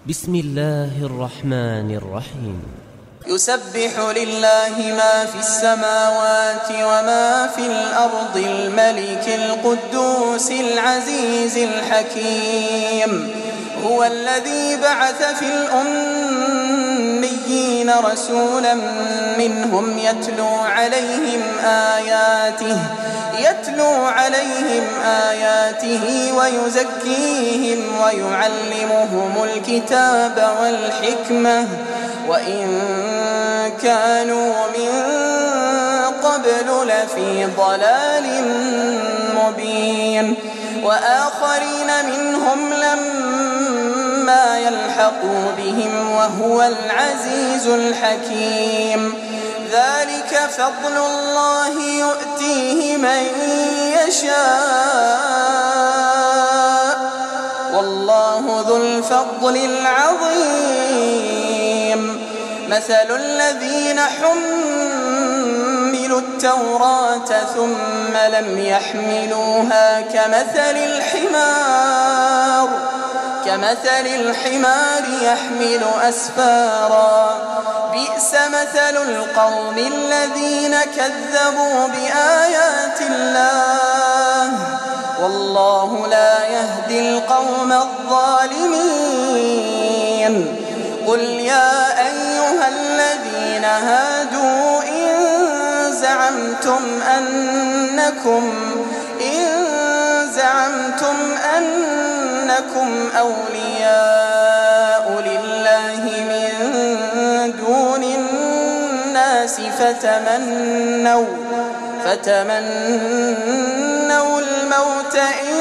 بسم الله الرحمن الرحيم. يسبح لله ما في السماوات وما في الأرض الملك القدوس العزيز الحكيم. هو الذي بعث في الأميين رسولا منهم يتلو عليهم آياته ويزكيهم ويعلمهم الكتاب والحكمة وإن كانوا من قبل لفي ضلال مبين. وآخرين منهم لما يلحقوا بهم وهو العزيز الحكيم. ذلك فضل الله يؤتيه من يشاء والله ذو الفضل العظيم. مثل الذين حملوا التوراة ثم لم يحملوها كمثل الحمار يحمل أسفارا. بئس مثل القوم الذين كذبوا بآيات الله والله لا يهدي القوم الظالمين. قل يا أيها الذين هادوا إن زعمتم أنكم أولياء لله من دون الناس فتمنوا الموت إن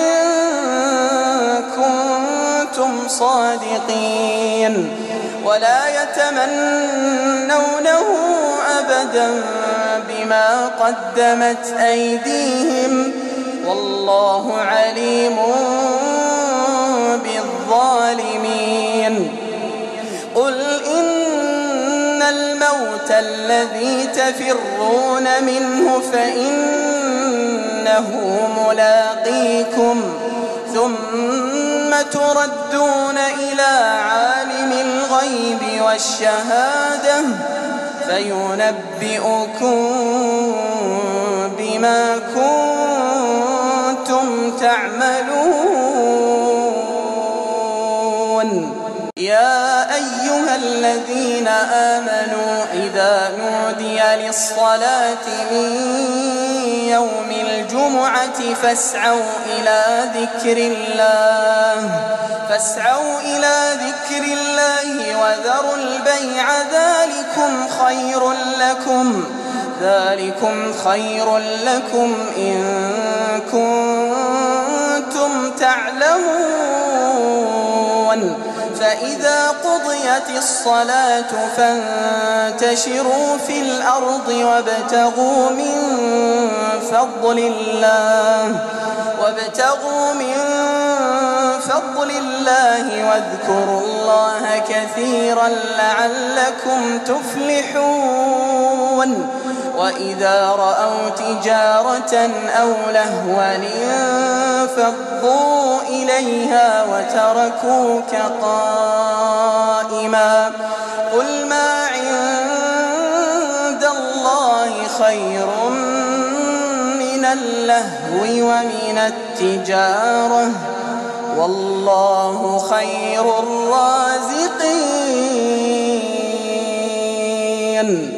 كنتم صادقين ولا يتمنونه أبدا بما قدمت أيديهم والله عليم بالظالمين. قل إن الموت الذي تفرون منه فإنه ملاقيكم ثم تردون إلى عالم الغيب والشهادة فينبئكم بما كنتم تعملون. يا أيها الذين آمنوا إذا نودي للصلاة من يوم الجمعة فاسعوا إلى ذكر الله وذروا البيع ذلكم خير لكم إن كنتم تعلمون. فإذا قضيت الصلاة فانتشروا في الأرض وابتغوا من فضل الله واذكروا الله كثيرا لعلكم تفلحون. وإذا رأوا تجارة أو لهوا انفضوا إليها وتركوك قائما. قل ما عند الله خير من اللهو ومن التجارة والله خير الرازقين.